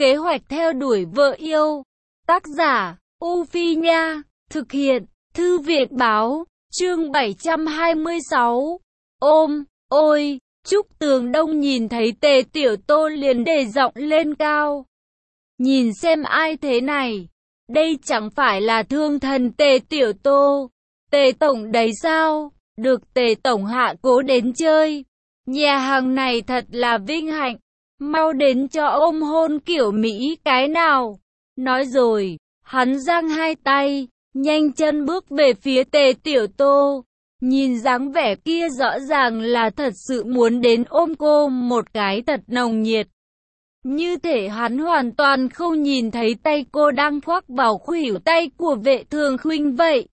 Kế hoạch theo đuổi vợ yêu. Tác giả, U Phi Nha. Thực hiện, Thư viện Báo. Chương 726. Ôi, Trúc Tường Đông nhìn thấy Tề Tiểu Tô liền đề giọng lên cao. Nhìn xem ai thế này. Đây chẳng phải là thương thần Tề Tiểu Tô. Tề Tổng đấy sao? Được Tề Tổng hạ cố đến chơi. Nhà hàng này thật là vinh hạnh. Mau đến cho ôm hôn kiểu Mỹ cái nào. Nói rồi, hắn giang hai tay, nhanh chân bước về phía Tề Tiểu Tô. Nhìn dáng vẻ kia rõ ràng là thật sự muốn đến ôm cô một cái thật nồng nhiệt. Như thể hắn hoàn toàn không nhìn thấy tay cô đang khoác vào khuỷu tay của Vệ Thường Khuynh vậy.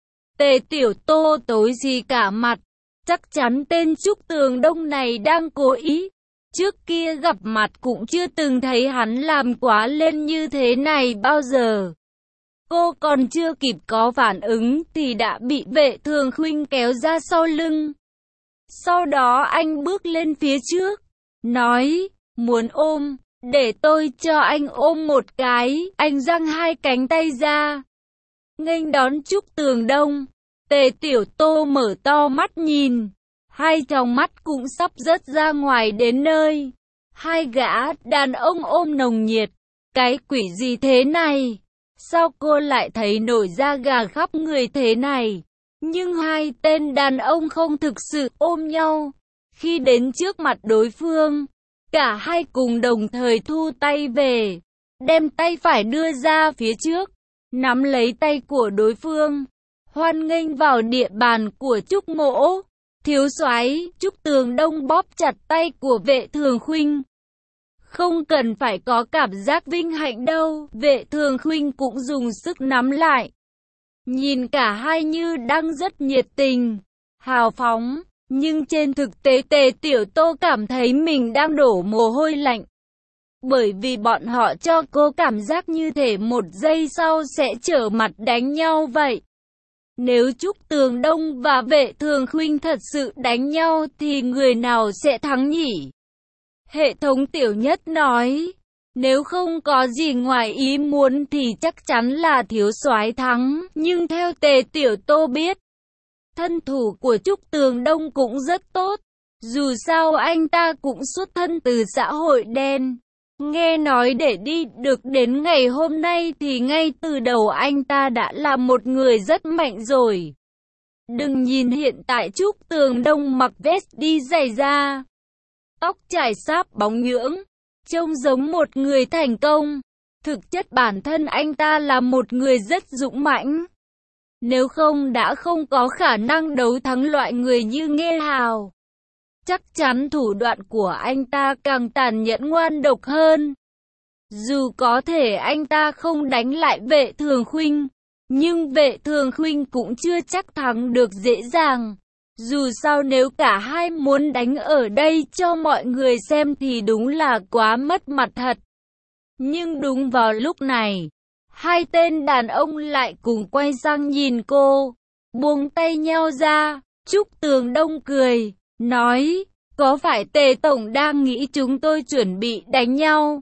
Tề Tiểu Tô tối gì cả mặt. Chắc chắn tên Trúc Tường Đông này đang cố ý. Trước kia gặp mặt cũng chưa từng thấy hắn làm quá lên như thế này bao giờ. Cô còn chưa kịp có phản ứng thì đã bị Vệ Thường Khuynh kéo ra sau lưng. Sau đó anh bước lên phía trước, nói, muốn ôm, để tôi cho anh ôm một cái. Anh giang hai cánh tay ra, nghênh đón Trúc Tường Đông. Tề Tiểu Tô mở to mắt nhìn, hai tròng mắt cũng sắp rớt ra ngoài đến nơi. Hai gã đàn ông ôm nồng nhiệt, cái quỷ gì thế này? Sao cô lại thấy nổi da gà khắp người thế này? Nhưng hai tên đàn ông không thực sự ôm nhau. Khi đến trước mặt đối phương, cả hai cùng đồng thời thu tay về, đem tay phải đưa ra phía trước, nắm lấy tay của đối phương, hoan nghênh vào địa bàn của Trúc Mỗ. Thiếu soái. Trúc Tường Đông bóp chặt tay của Vệ Thường Khuynh. Không cần phải có cảm giác vinh hạnh đâu. Vệ Thường Khuynh cũng dùng sức nắm lại. Nhìn cả hai như đang rất nhiệt tình, hào phóng. Nhưng trên thực tế Tề Tiểu Tô cảm thấy mình đang đổ mồ hôi lạnh. Bởi vì bọn họ cho cô cảm giác như thể một giây sau sẽ trở mặt đánh nhau vậy. Nếu Trúc Tường Đông và Vệ Thường Khuynh thật sự đánh nhau thì người nào sẽ thắng nhỉ? Hệ thống Tiểu Nhất nói, nếu không có gì ngoài ý muốn thì chắc chắn là thiếu soái thắng. Nhưng theo Tề Tiểu Tô biết, thân thủ của Trúc Tường Đông cũng rất tốt. Dù sao anh ta cũng xuất thân từ xã hội đen. Nghe nói để đi được đến ngày hôm nay thì ngay từ đầu anh ta đã là một người rất mạnh rồi. Đừng nhìn hiện tại Trúc Tường Đông mặc vest đi giày da, tóc chải sáp bóng nhưỡng, trông giống một người thành công. Thực chất bản thân anh ta là một người rất dũng mãnh. Nếu không đã không có khả năng đấu thắng loại người như Nghê Hào. Chắc chắn thủ đoạn của anh ta càng tàn nhẫn ngoan độc hơn. Dù có thể anh ta không đánh lại Vệ Thường Khuynh, nhưng Vệ Thường Khuynh cũng chưa chắc thắng được dễ dàng. Dù sao nếu cả hai muốn đánh ở đây cho mọi người xem thì đúng là quá mất mặt thật. Nhưng đúng vào lúc này, hai tên đàn ông lại cùng quay sang nhìn cô, buông tay nhau ra. Trúc Tường Đông cười, nói, có phải Tề Tổng đang nghĩ chúng tôi chuẩn bị đánh nhau?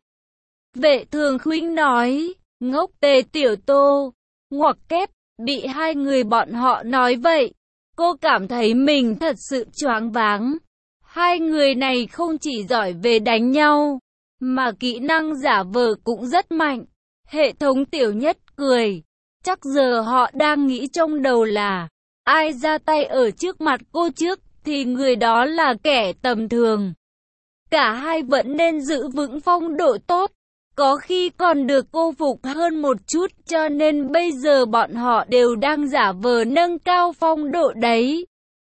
Vệ Thường Khuynh nói, ngốc. Tề Tiểu Tô ngoặc kép, bị hai người bọn họ nói vậy. Cô cảm thấy mình thật sự choáng váng. Hai người này không chỉ giỏi về đánh nhau, mà kỹ năng giả vờ cũng rất mạnh. Hệ thống Tiểu Nhất cười, chắc giờ họ đang nghĩ trong đầu là, ai ra tay ở trước mặt cô trước, thì người đó là kẻ tầm thường. Cả hai vẫn nên giữ vững phong độ tốt, có khi còn được cô phục hơn một chút, cho nên bây giờ bọn họ đều đang giả vờ nâng cao phong độ đấy.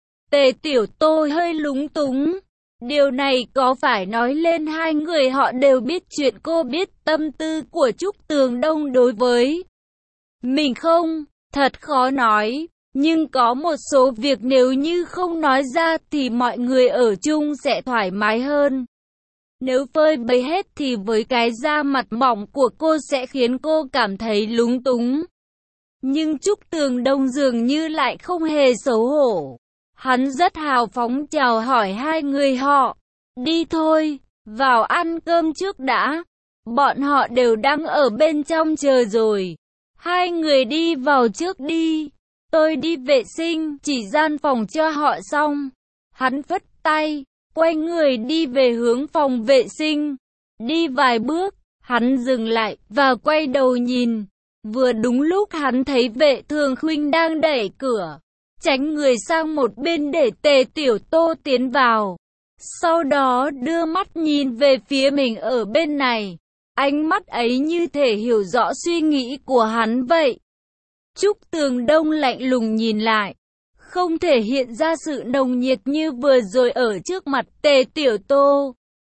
Tề Tiểu Tô hơi lúng túng. Điều này có phải nói lên hai người họ đều biết chuyện cô biết tâm tư của Trúc Tường Đông đối với mình không? Thật khó nói. Nhưng có một số việc nếu như không nói ra thì mọi người ở chung sẽ thoải mái hơn. Nếu phơi bày hết thì với cái da mặt mỏng của cô sẽ khiến cô cảm thấy lúng túng. Nhưng Trúc Tường Đông dường như lại không hề xấu hổ. Hắn rất hào phóng chào hỏi hai người họ. Đi thôi, vào ăn cơm trước đã. Bọn họ đều đang ở bên trong chờ rồi. Hai người đi vào trước đi. Tôi đi vệ sinh, chỉ gian phòng cho họ xong. Hắn phất tay, quay người đi về hướng phòng vệ sinh. Đi vài bước, hắn dừng lại và quay đầu nhìn. Vừa đúng lúc hắn thấy Vệ Thường Khuynh đang đẩy cửa, tránh người sang một bên để Tề Tiểu Tô tiến vào. Sau đó đưa mắt nhìn về phía mình ở bên này. Ánh mắt ấy như thể hiểu rõ suy nghĩ của hắn vậy. Trúc Tường Đông lạnh lùng nhìn lại, không thể hiện ra sự nồng nhiệt như vừa rồi ở trước mặt Tề Tiểu Tô.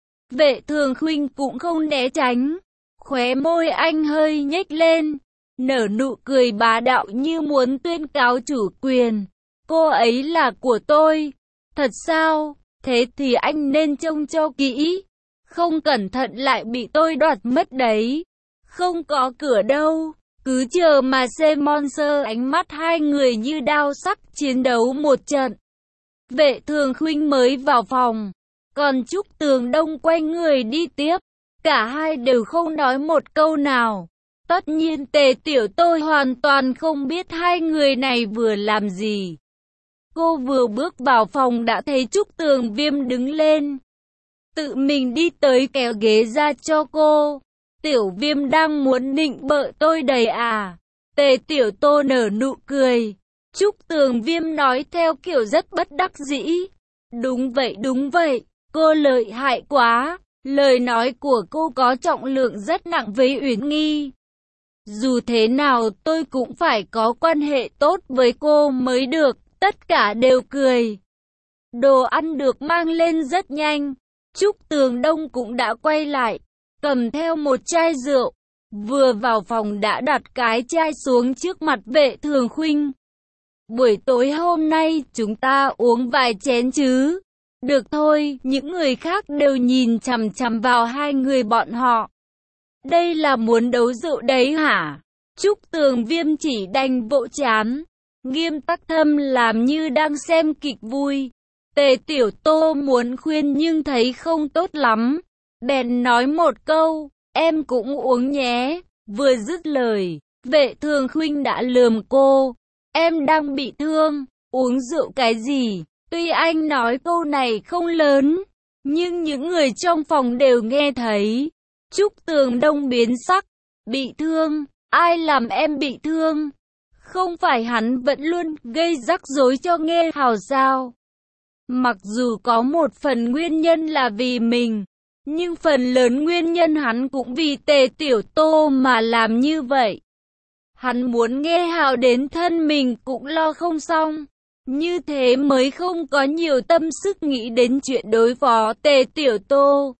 Vệ Thường Khuynh cũng không né tránh, khóe môi anh hơi nhếch lên, nở nụ cười bá đạo như muốn tuyên cáo chủ quyền. Cô ấy là của tôi. Thật sao? Thế thì anh nên trông cho kỹ, không cẩn thận lại bị tôi đoạt mất đấy. Không có cửa đâu, cứ chờ mà xem. Monster. Ánh mắt hai người như đao sắc chiến đấu một trận. Vệ Thường Khuynh mới vào phòng, còn Trúc Tường Đông quay người đi tiếp. Cả hai đều không nói một câu nào. Tất nhiên Tề Tiểu Tô hoàn toàn không biết hai người này vừa làm gì. Cô vừa bước vào phòng đã thấy Trúc Tường Viêm đứng lên, tự mình đi tới kéo ghế ra cho cô. Tiểu Viêm đang muốn nịnh bợ tôi đầy à? Tề Tiểu Tô nở nụ cười. Trúc Tường Viêm nói theo kiểu rất bất đắc dĩ. Đúng vậy, cô lợi hại quá. Lời nói của cô có trọng lượng rất nặng với Uyển Nghi. Dù thế nào tôi cũng phải có quan hệ tốt với cô mới được. Tất cả đều cười. Đồ ăn được mang lên rất nhanh. Trúc Tường Đông cũng đã quay lại, cầm theo một chai rượu. Vừa vào phòng đã đặt cái chai xuống trước mặt Vệ Thường Khuynh. Buổi tối hôm nay chúng ta uống vài chén chứ? Được thôi, những người khác đều nhìn chằm chằm vào hai người bọn họ. Đây là muốn đấu rượu đấy hả? Trúc Tường Viêm chỉ đành vỗ chán, nghiêm tắc thâm làm như đang xem kịch vui. Tề Tiểu Tô muốn khuyên nhưng thấy không tốt lắm, bèn nói một câu, em cũng uống nhé. Vừa dứt lời, Vệ Thường Khuynh đã lườm cô, em đang bị thương, uống rượu cái gì? Tuy anh nói câu này không lớn, nhưng những người trong phòng đều nghe thấy. Trúc Tường Đông biến sắc, bị thương, ai làm em bị thương? Không phải hắn vẫn luôn gây rắc rối cho Nghê Hào sao? Mặc dù có một phần nguyên nhân là vì mình, nhưng phần lớn nguyên nhân hắn cũng vì Tề Tiểu Tô mà làm như vậy. Hắn muốn Nghê Hào đến thân mình cũng lo không xong, như thế mới không có nhiều tâm sức nghĩ đến chuyện đối phó Tề Tiểu Tô.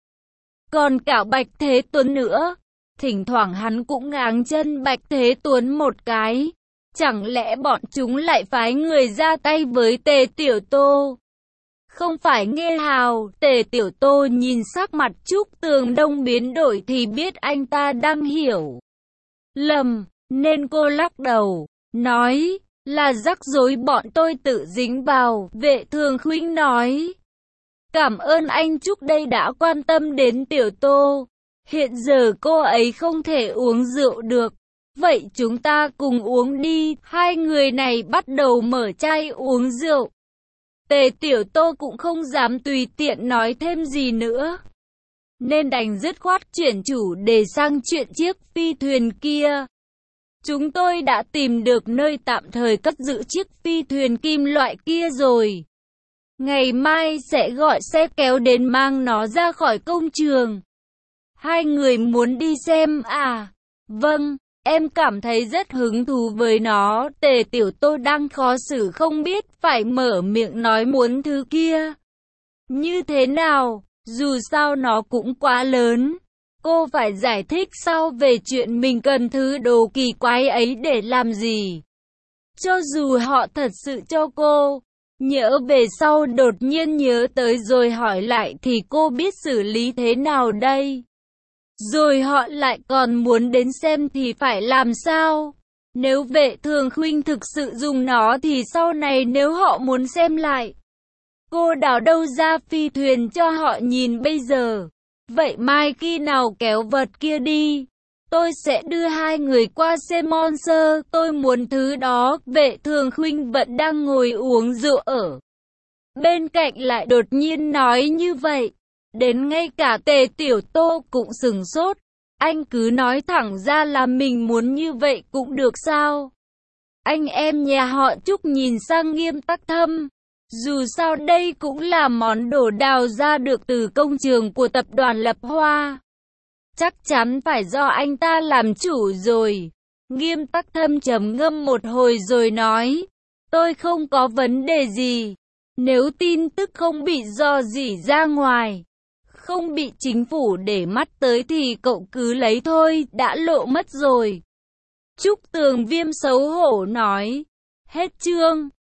Còn cả Bạch Thế Tuấn nữa, thỉnh thoảng hắn cũng ngáng chân Bạch Thế Tuấn một cái. Chẳng lẽ bọn chúng lại phái người ra tay với Tề Tiểu Tô? Không phải Nghê Hào. Tề Tiểu Tô nhìn sắc mặt Trúc Tường Đông biến đổi thì biết anh ta đang hiểu lầm, nên cô lắc đầu, nói là rắc rối bọn tôi tự dính vào. Vệ Thường Khuynh nói, cảm ơn anh Trúc đây đã quan tâm đến Tiểu Tô. Hiện giờ cô ấy không thể uống rượu được, vậy chúng ta cùng uống đi. Hai người này bắt đầu mở chai uống rượu. Tề Tiểu Tô cũng không dám tùy tiện nói thêm gì nữa, nên đành dứt khoát chuyển chủ đề sang chuyện chiếc phi thuyền kia. Chúng tôi đã tìm được nơi tạm thời cất giữ chiếc phi thuyền kim loại kia rồi. Ngày mai sẽ gọi xe kéo đến mang nó ra khỏi công trường. Hai người muốn đi xem à? Vâng, em cảm thấy rất hứng thú với nó. Tề Tiểu Tô đang khó xử không biết phải mở miệng nói muốn thứ kia như thế nào, dù sao nó cũng quá lớn. Cô phải giải thích sau về chuyện mình cần thứ đồ kỳ quái ấy để làm gì. Cho dù họ thật sự cho cô, nhỡ về sau đột nhiên nhớ tới rồi hỏi lại thì cô biết xử lý thế nào đây? Rồi họ lại còn muốn đến xem thì phải làm sao? Nếu Vệ Thường Khuynh thực sự dùng nó thì sau này nếu họ muốn xem lại, cô đào đâu ra phi thuyền cho họ nhìn bây giờ? Vậy mai khi nào kéo vật kia đi, tôi sẽ đưa hai người qua xem monster. Tôi muốn thứ đó. Vệ Thường Khuynh vẫn đang ngồi uống rượu ở bên cạnh lại đột nhiên nói như vậy. Đến ngay cả Tề Tiểu Tô cũng sửng sốt. Anh cứ nói thẳng ra là mình muốn như vậy cũng được sao? Anh em nhà họ Trúc nhìn sang Nghiêm Tắc Thâm. Dù sao đây cũng là món đồ đào ra được từ công trường của tập đoàn Lập Hoa. Chắc chắn phải do anh ta làm chủ rồi. Nghiêm Tắc Thâm trầm ngâm một hồi rồi nói. Tôi không có vấn đề gì. Nếu tin tức không bị rò rỉ ra ngoài, không bị chính phủ để mắt tới thì cậu cứ lấy thôi, đã lộ mất rồi. Trúc Tường Viêm xấu hổ nói. Hết chương.